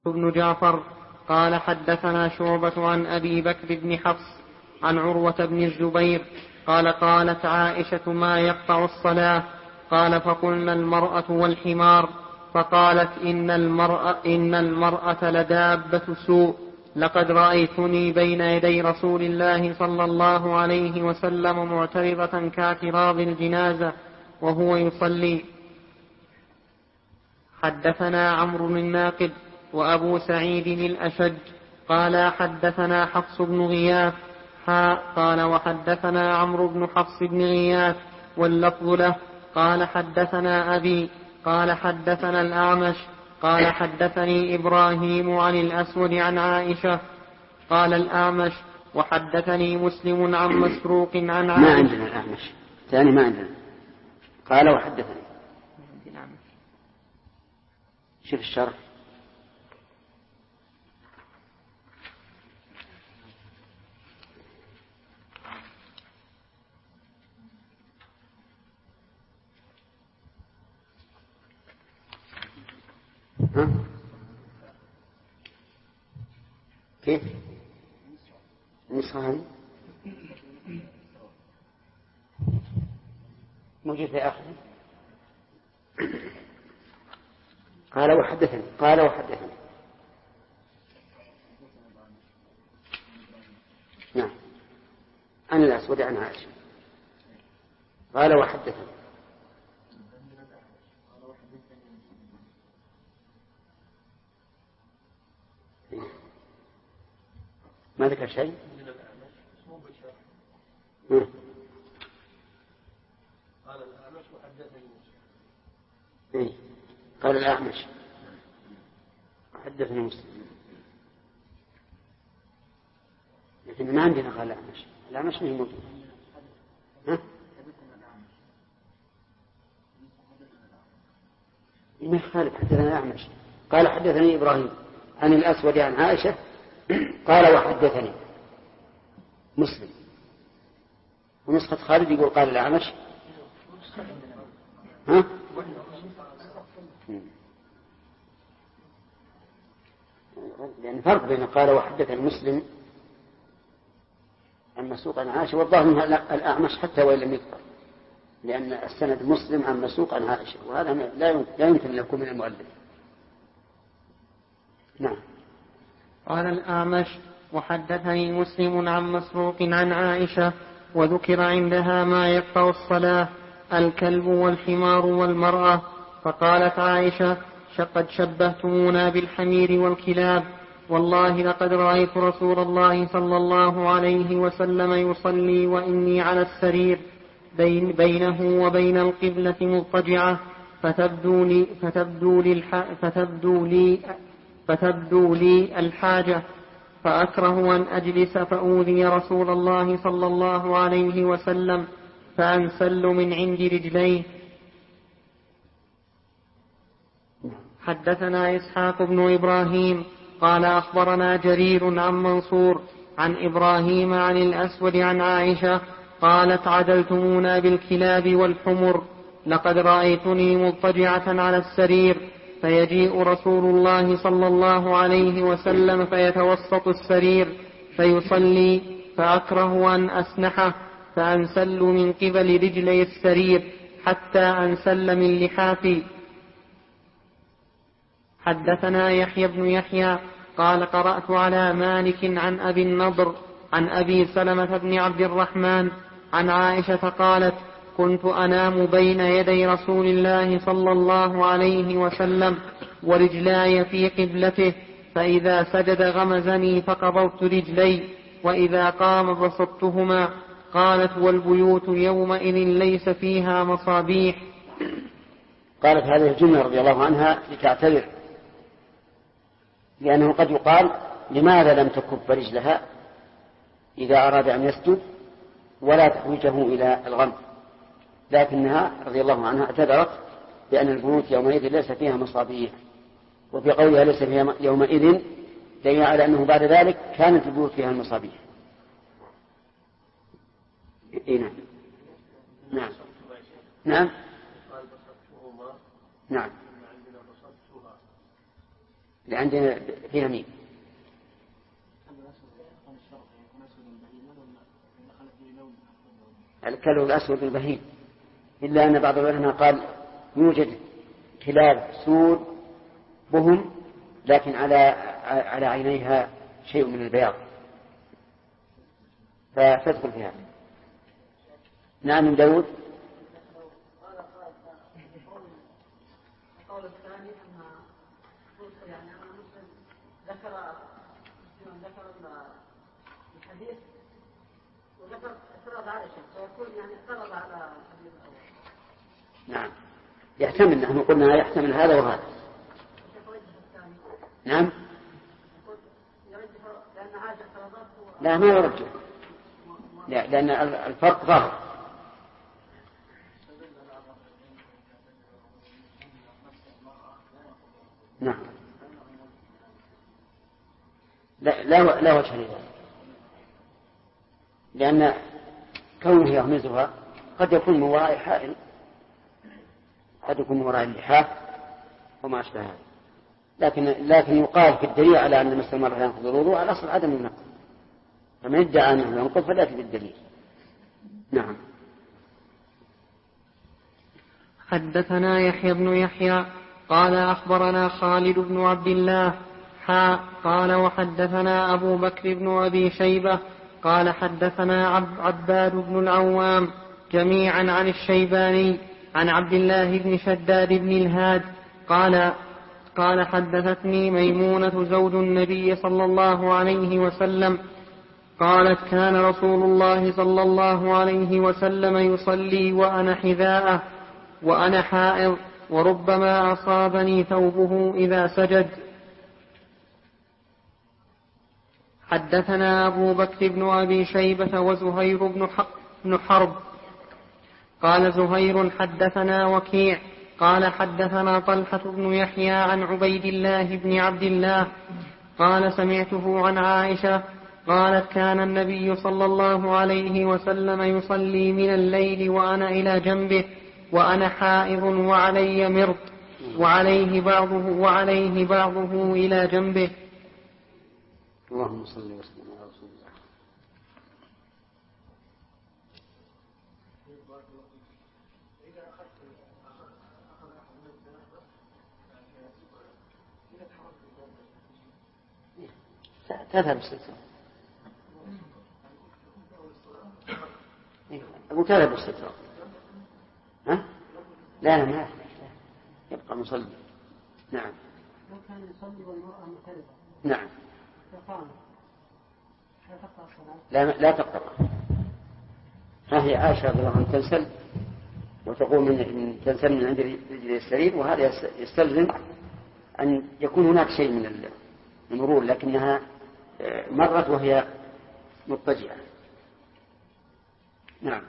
بن جعفر قال حدثنا شعبة عن أبي بكر بن حفص عن عروة بن الزبير قال قالت عائشة ما يقطع الصلاة؟ قال فقلنا المرأة والحمار. فقالت إن المرأة لدابة سوء، لقد رأيتني بين يدي رسول الله صلى الله عليه وسلم معترضة كاعتراض الجنازة وهو يصلي. حدثنا عمرو الناقد وأبو سعيد الأشج قال حدثنا حفص بن غياث قال وحدثنا عمرو بن حفص بن غياث واللفظ له قال حدثنا أبي قال حدثنا الأعمش قال حدثني إبراهيم عن الأسود عن عائشة. قال الأعمش وحدثني مسلم عن مسروق عن عائشة. ما عندنا الأعمش ثاني، ما عندنا. قال وحدثني، شوف الشرح. ها؟ كيف نصهان موجود في آخر. قال وحدثني نعم عن الأسود عن عائشة. قال وحدثني ما ذكر شيء. قال الأعمش وحدثني مسلم. قال الأعمش وحدثني مسلم، لكن ما عندنا قال الأعمش ما هي موجود. ما يخالف، حدثنا الأعمش قال حدثني إبراهيم عن الأسود عن عائشة. قال وحدثني مسلم، ونسخة خالد يقول قال الأعمش. ها؟ لأن فرق بين قال وحدثني مسلم عن مسروق عن عائشة، والظاهر منها الأعمش حتى وإن لم يذكر، لأن السند مسلم عن مسروق عن عائشة، وهذا لا يمكن أن يكون من المؤلف. نعم. قال الأعمش وحدثني مسلم عن مسروق عن عائشة وذكر عندها ما يقطع الصلاة: الكلب والحمار والمرأة. فقالت عائشة: قد شبهتمونا بالحمير والكلاب، والله لقد رأيت رسول الله صلى الله عليه وسلم يصلي وإني على السرير بينه وبين القبلة مضطجعة، فتبدو لي الحاجة، فأكره أن أجلس فأوذي رسول الله صلى الله عليه وسلم فأنسل من عند رجليه. حدثنا إسحاق بن إبراهيم قال أخبرنا جرير عن منصور عن إبراهيم عن الأسود عن عائشة قالت: عدلتمونا بالكلاب والحمر، لقد رأيتني مضطجعة على السرير، فيجيء رسول الله صلى الله عليه وسلم فيتوسط السرير فيصلي، فأكره أن أسنحه فأنسل من قبل رجلي السرير حتى أنسل من لحافي. حدثنا يحيى بن يحيى قال قرأت على مالك عن أبي النضر عن أبي سلمة بن عبد الرحمن عن عائشة قالت: كنت أنام بين يدي رسول الله صلى الله عليه وسلم ورجلاي في قبلته، فإذا سجد غمزني فقبضت رجلي، وإذا قام بسطتهما. قالت: والبيوت يومئذ ليس فيها مصابيح. قالت هذه الجملة رضي الله عنها لتعتذر، لأنه قد يقال: لماذا لم تكب رجلها إذا أراد أن يسجد ولا تحوجه إلى الغم؟ لكنها رضي الله عنها اعتذرت بأن البيوت يومئذ ليس فيها مصابيح، وفي قولها ليس فيها يومئذ دليل على أنه بعد ذلك كانت البيوت فيها المصابيح. نعم نعم نعم نعم. عندنا فيها مين؟ الكلب الأسود البهيم، إلا أن بعض العلماء قال يوجد كلاب سود بهم لكن على عينيها شيء من البياض فتدخل فيها. نعم من داود. القول الثاني أن يعني أن مسلم ذكر الحديث وذكر اعتراض عائشة فيكون يعني اعترض على الحديث الأول. نعم يحتمل، نحن قلنا يحتمل هذا وهذا. نعم لا ما يرجح، لا لأن الفرق ظاهر. نعم لا وجه لذلك، لأن كونه يغمزها قد يكون من وراء حائل، قد يكون من وراء اللحاف وما أشبه هذا، لكن يقال في الدليل على أن مس المرأة ينقض الوضوء على أصل عدم النقض، فمن ادعى أنه ينقض فليأتي بالدليل. نعم. حدثنا يحيى بن يحيى قال أخبرنا خالد بن عبد الله قال وحدثنا أبو بكر بن أبي شيبة قال حدثنا عباد بن العوام جميعا عن الشيباني عن عبد الله بن شداد بن الهاد قال حدثتني ميمونة زوج النبي صلى الله عليه وسلم قالت كان رسول الله صلى الله عليه وسلم يصلي وأنا حذاءه وأنا حائض وربما أصابني ثوبه إذا سجد. حدثنا أبو بكر بن أبي شيبة وزهير بن حرب قال زهير حدثنا وكيع قال حدثنا طلحة بن يحيى عن عبيد الله بن عبد الله قال سمعته عن عائشة قالت كان النبي صلى الله عليه وسلم يصلي من الليل وأنا إلى جنبه وأنا حائض وعلي مرط وعليه بعضه إلى جنبه. اللهم صل وسلم على رسول الله. تذهب السترة. أقول تذهب السترة. ها؟ لا ما يبقى مصلي. نعم. لو كان يصلي والمرأة مختلفة. نعم. لا تقطع. ها هي عائشة رضي الله عنها تنسل وتقول من تنسل من عند رجل السرير، وهذا يستلزم أن يكون هناك شيء من المرور، لكنها مرت وهي مضطجعة. نعم.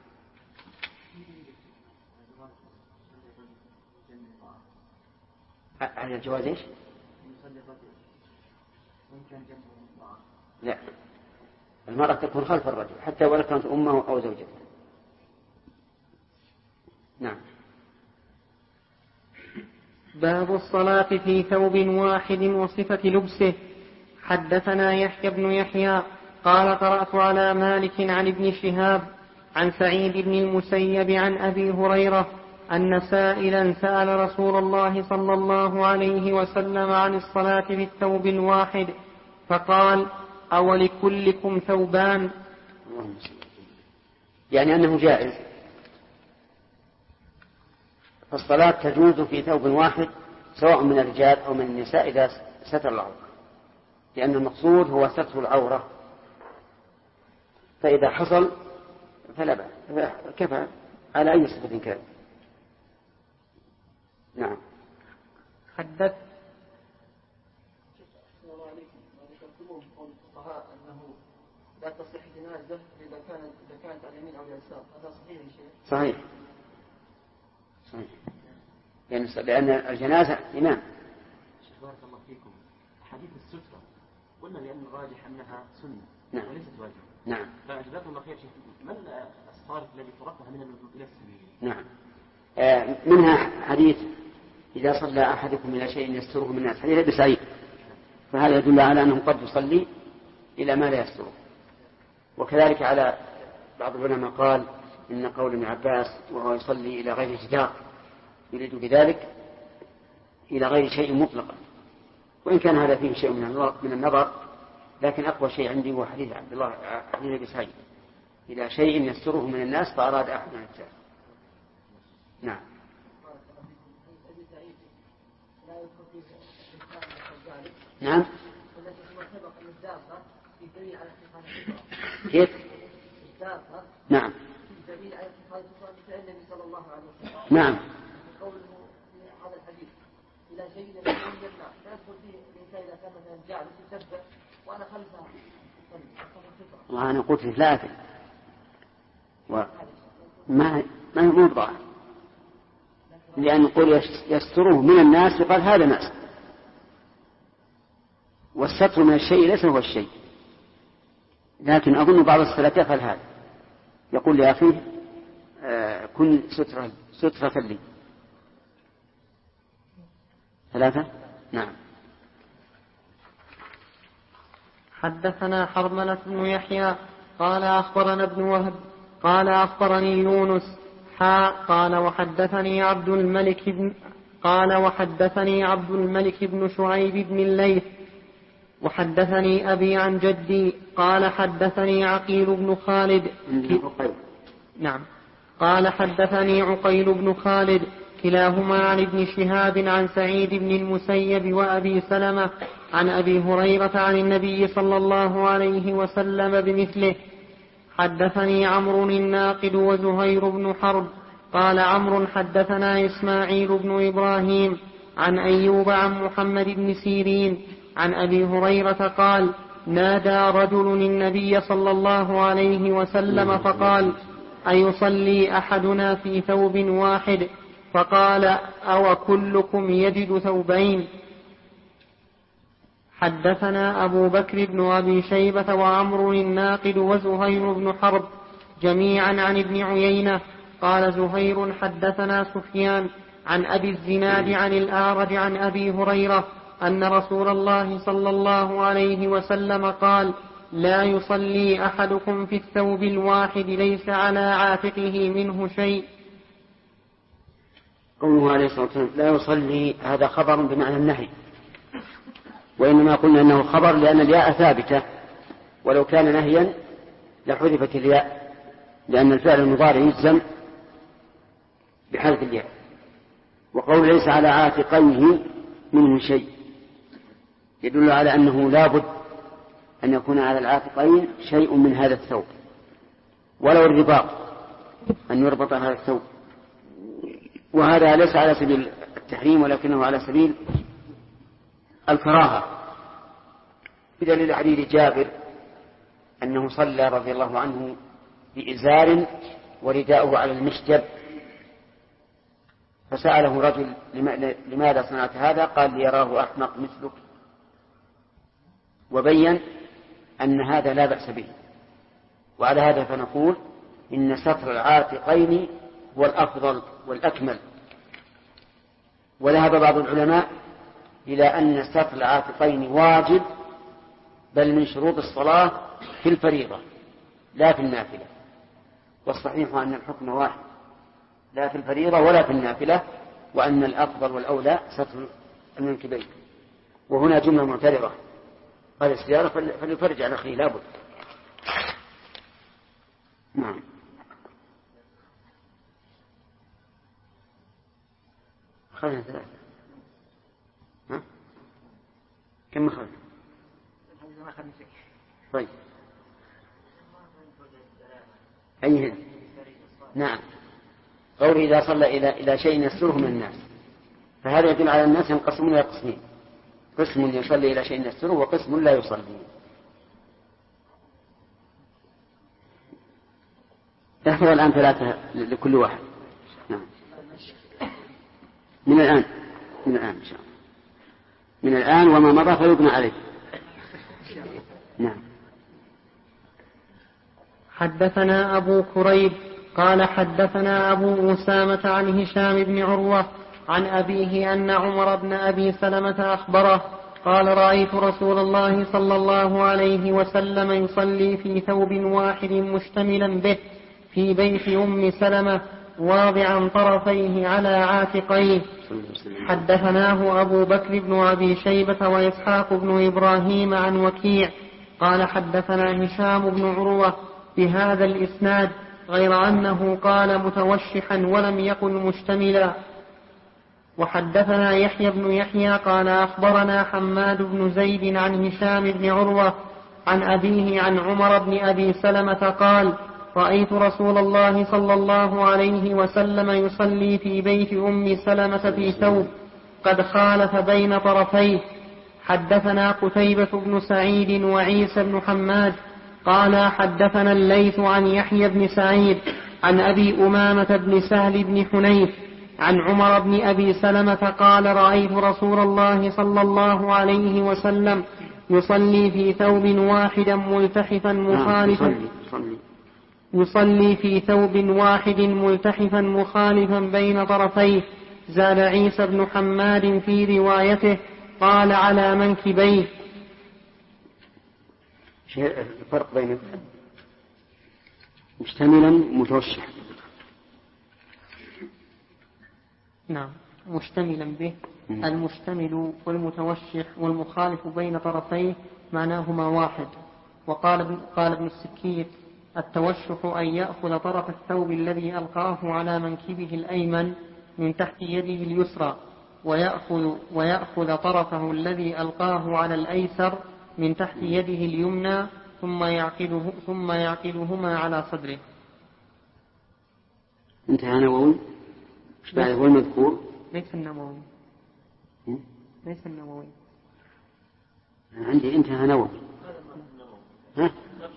على الجواز ايش؟ لا، المرأة تكون خلف الرجل حتى ولو كانت أمه أو زوجته. نعم. باب الصلاة في ثوب واحد وصفة لبسه. حدثنا يحيى بن يحيى قال قرأت على مالك عن ابن شهاب عن سعيد بن المسيب عن أبي هريرة أن سائلا سأل رسول الله صلى الله عليه وسلم عن الصلاة في الثوب الواحد فقال أولكلكم ثوبان؟ يعني أنه جائز، فالصلاة تجوز في ثوب واحد سواء من الرجال أو من النساء إذا ستر العورة، لأن المقصود هو ستر العورة، فإذا حصل فلا بأس، كفى على أي صفة كان. نعم. حدث الفقهاء أنه لا تصح جنازة إذا كانت على اليمين أو اليسار، هذا صحيح يا شيخ؟ صحيح. لأن الجنازة إمام. شيخ بارك الله فيكم، حديث السترة قلنا لأن الراجح أنها سنة. نعم. وليست واجبة. نعم. فجزاكم الله خير شيخ، ما الصارف الذي فرقها من الوجوب إلى السبيل؟ نعم. منها حديث إذا صلى أحدكم إلى شيء يستره من الناس، حديث أبي سعيد فهذا يدل على أنه قد يصلي إلى ما لا يستره. وكذلك على بعض العلماء قال إن قول ابن عباس وهو يصلي إلى غير جدار يريد بذلك إلى غير شيء مطلقا، وإن كان هذا فيه شيء من النظر، لكن أقوى شيء عندي هو حديث عبد الله حديث أبي سعيد إلى شيء يستره من الناس فأراد أحد أن يتجاهل. نعم. نعم. كيف؟ نعم. نعم. إلى شيء لا يدخل فيه الإنسان إذا كان مثلا جعل يسبح وأنا خلفها. وأنا قلت ثلاثة وما يوضع، لأن نقول يستره من الناس وقال هذا ناس، والستر من الشيء ليس هو الشيء. لكن أظن بعض السلف يفعل هذا، يقول لأخيه كن سترة لي. ثلاثة. نعم. حدثنا حرملة بن يحيى قال أخبرنا ابن وهب قال أخبرني يونس قال وحدثني عبد الملك بن شعيب بن الليث وحدثني أبي عن جدي قال حدثني عقيل بن خالد نعم قال حدثني عقيل بن خالد كلاهما عن ابن شهاب عن سعيد بن المسيب وأبي سلمة عن أبي هريرة عن النبي صلى الله عليه وسلم بمثله. حدثني عمرو الناقد وزهير بن حرب قال عمرو حدثنا إسماعيل بن إبراهيم عن أيوب عن محمد بن سيرين عن أبي هريرة قال نادى رجل النبي صلى الله عليه وسلم فقال أيصلي أحدنا في ثوب واحد؟ فقال أو كلكم يجد ثوبين؟ حدثنا أبو بكر بن أبي شيبة وعمرو الناقد وزهير بن حرب جميعا عن ابن عيينة قال زهير حدثنا سفيان عن أبي الزناد عن الأعرج عن أبي هريرة أن رسول الله صلى الله عليه وسلم قال لا يصلي أحدكم في الثوب الواحد ليس على عاتقه منه شيء. قوله عليه الصلاة والسلام لا يصلي هذا خبر بمعنى النهي، وإنما قلنا أنه خبر لأن الياء ثابتة، ولو كان نهيا لحذفت الياء، لأن الفعل المضارع يجزم بحذف الياء. وقول ليس على عاتقيه منه شيء يدل على أنه لا بد أن يكون على العاتقين شيء من هذا الثوب، ولو الرباط أن يربط هذا الثوب، وهذا ليس على سبيل التحريم ولكنه على سبيل الكراهة، بدليل حديث جابر أنه صلى رضي الله عنه بإزار ورداؤه على المشجب، فسأله رجل لماذا صنعت هذا؟ قال ليراه أحمق مثلك، وبين أن هذا لا بأس به. وعلى هذا فنقول إن ستر العاتقين هو الأفضل والأكمل. وذهب بعض العلماء إلى أن ستر العاتقين واجب، بل من شروط الصلاة في الفريضة لا في النافلة، والصحيح أن الحكم واحد لا في الفريضة ولا في النافلة، وأن الأفضل والأولى ستر المنكبين. وهنا جملة معترضة، قال السيارة فليفرج على أخيه لابد. نعم. خلنا ثلاثة. ها؟ كم خلنا؟ طيب أيهن؟ نعم. قول إذا صلى إلى شيء يسره من الناس، فهذا يدل على الناس ينقسمون إلى قسمين: قسم يصلي إلى شيء يسره وقسم لا يصلي. احفظ الآن ثلاثة لكل واحد. نعم. من الآن إن شاء الله، من الآن وما مضى فيبنى عليه. نعم. حدثنا أبو كريب قال حدثنا أبو أسامة عن هشام بن عروة عن أبيه أن عمر بن أبي سلمة أخبره قال رأيت رسول الله صلى الله عليه وسلم يصلي في ثوب واحد مشتملا به في بيت أم سلمة واضعا طرفيه على عاتقيه. حدثناه أبو بكر بن أبي شيبة وإسحاق بن إبراهيم عن وكيع قال حدثنا هشام بن عروة بهذا الإسناد غير أنه قال متوشحا ولم يقل مشتملا. وحدثنا يحيى بن يحيى قال أخبرنا حماد بن زيد عن هشام بن عروة عن أبيه عن عمر بن أبي سلمة قال رأيت رسول الله صلى الله عليه وسلم يصلي في بيت أم سلمة في ثوب قد خالف بين طرفيه. حدثنا قتيبة بن سعيد وعيسى بن حماد قال حدثنا الليث عن يحيى بن سعيد عن أبي أمامة بن سهل بن حنيف عن عمر بن أبي سلمة قال رأيت رسول الله صلى الله عليه وسلم يصلي في ثوب واحد ملتحفا مخالفا بين طرفيه. زاد عيسى بن حماد في روايته قال على منكبيه. الفرق بين مشتملا متوشح. نعم مشتملا به. المشتمل والمتوشح والمخالف بين طرفيه معناهما واحد. قال ابن السكيت التوشح أن يأخذ طرف الثوب الذي ألقاه على منكبه الأيمن من تحت يده اليسرى ويأخذ طرفه الذي ألقاه على الأيسر من تحت يده اليمنى ثم يعقدهما على صدره. انتهى نووي. ايش بعد هو المذكور؟ ليس النووي. عندي انتهى نووي. ها؟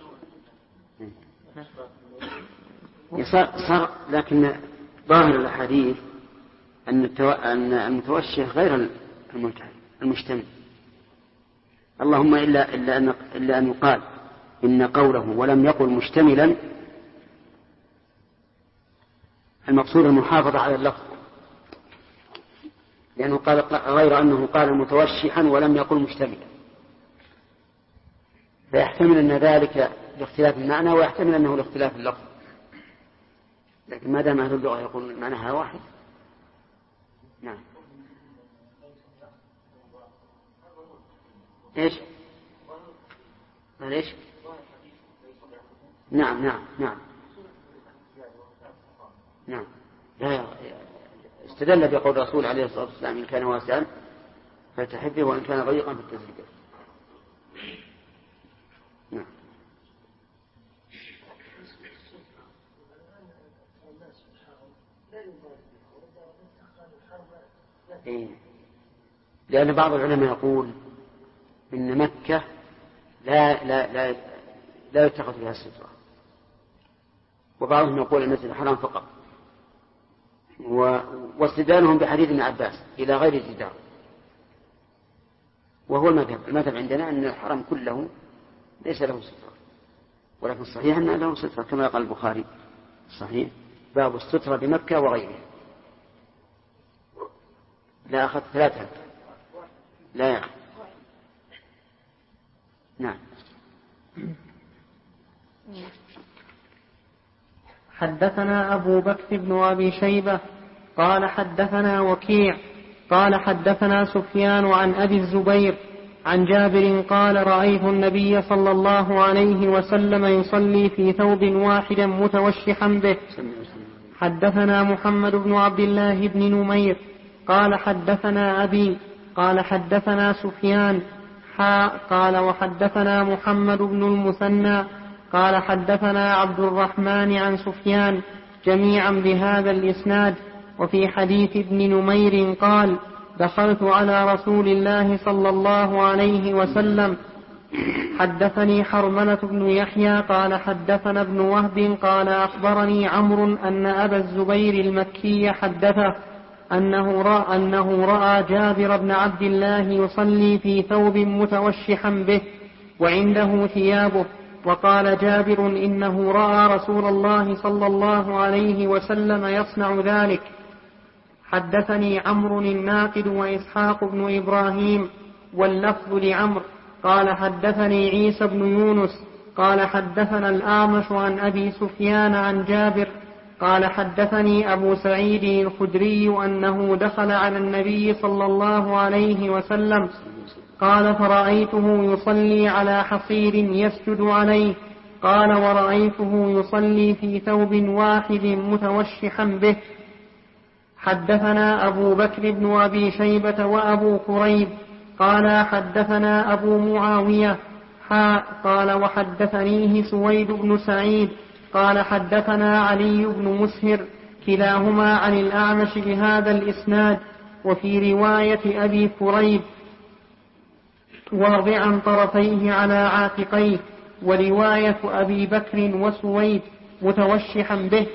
صار لكن ظاهر الحديث أن المتوشح غير المشتمل. اللهم إلا أن يقال إن قوله ولم يقل مشتملا المقصود المحافظة على اللفظ، لأنه قال غير أنه قال متوشحا ولم يقل مشتملا، فيحتمل أن ذلك لاختلاف المعنى ويحتمل أنه لاختلاف اللفظ، لكن ما دام أهل اللغة يقول معناها واحد. نعم. إيش؟ ليش؟ نعم نعم نعم نعم. لا استدل بقول الرسول عليه الصلاة والسلام إن كان واسعا فتحبه وإن كان ضيقا فالتزلقه. نعم. إيه. لأن بعض العلماء يقول إن مكة لا يتخذ فيها السترة، وبعضهم يقول المسجد الحرام فقط، واستدلالهم بحديث ابن عباس إلى غير جدار، وهو المذهب عندنا أن الحرم كله ليس له سترة، ولكن الصحيح أن له سترة كما قال البخاري صحيح باب السترة بمكة وغيرها. لا أخذ ثلاثة لا يعني. نعم. حدثنا أبو بكر بن أبي شيبة قال حدثنا وكيع قال حدثنا سفيان عن أبي الزبير عن جابر قال رأيت النبي صلى الله عليه وسلم يصلي في ثوب واحد متوشحا به. حدثنا محمد بن عبد الله بن نمير قال حدثنا أبي قال حدثنا سفيان قال وحدثنا محمد بن المثنى قال حدثنا عبد الرحمن عن سفيان جميعا بهذا الإسناد. وفي حديث ابن نمير قال دخلت على رسول الله صلى الله عليه وسلم. حدثني حرملة بن يحيى قال حدثنا ابن وهب قال أخبرني عمرو أن أبا الزبير المكي حدثه أنه رأى جابر بن عبد الله يصلي في ثوب متوشحا به وعنده ثيابه. وقال جابر إنه رأى رسول الله صلى الله عليه وسلم يصنع ذلك. حدثني عمرو الناقد وإسحاق بن إبراهيم واللفظ لعمرو قال حدثني عيسى بن يونس قال حدثنا الأعمش عن أبي سفيان عن جابر قال حدثني أبو سعيد الخدري أنه دخل على النبي صلى الله عليه وسلم قال فرأيته يصلي على حصير يسجد عليه قال ورأيته يصلي في ثوب واحد متوشحا به. حدثنا أبو بكر بن أبي شيبة وأبو كريب قال حدثنا أبو معاوية قال وحدثنيه سويد بن سعيد قال حدثنا علي بن مسهر كلاهما عن الأعمش بهذا الإسناد وفي رواية أبي كريب واضعا طرفيه على عاتقيه ورواية أبي بكر وسويد متوشحا به.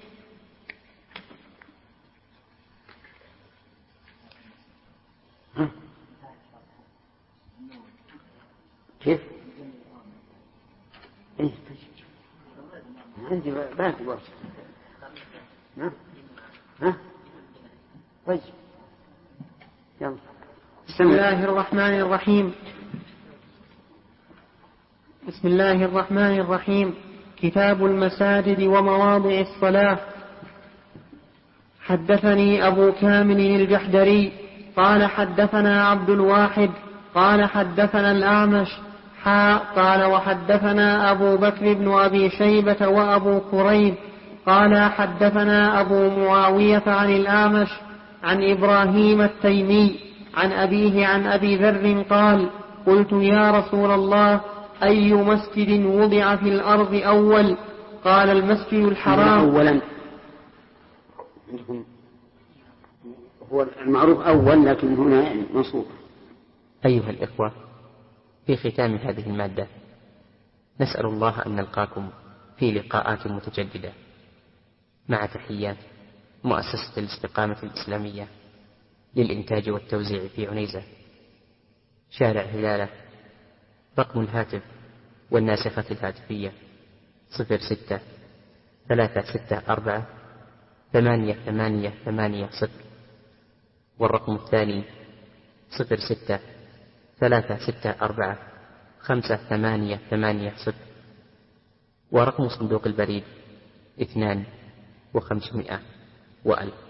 كيف؟ إيه عندي باقي ورش. طيب يلا. بسم الله الرحمن الرحيم. بسم الله الرحمن الرحيم. كتاب المساجد ومواضع الصلاة. حدثني أبو كامل الجحدري قال حدثنا عبد الواحد قال حدثنا الأعمش قال وحدثنا أبو بكر بن أبي شيبة وأبو كريب قال حدثنا أبو معاوية عن الأعمش عن إبراهيم التيمي عن أبيه عن أبي ذر قال قلت يا رسول الله أي مسجد وضع في الأرض أول؟ قال المسجد الحرام. أولا هو المعروف أول لكن هنا منصوب. أيها الإخوة، في ختام هذه المادة نسأل الله أن نلقاكم في لقاءات متجددة مع تحيات مؤسسة الاستقامة الإسلامية للإنتاج والتوزيع في عنيزة، شارع هلالة. رقم الهاتف والناسخة الهاتفية 06-364-8880، والرقم الثاني 06-364-5880، ورقم صندوق البريد 2500 و1000.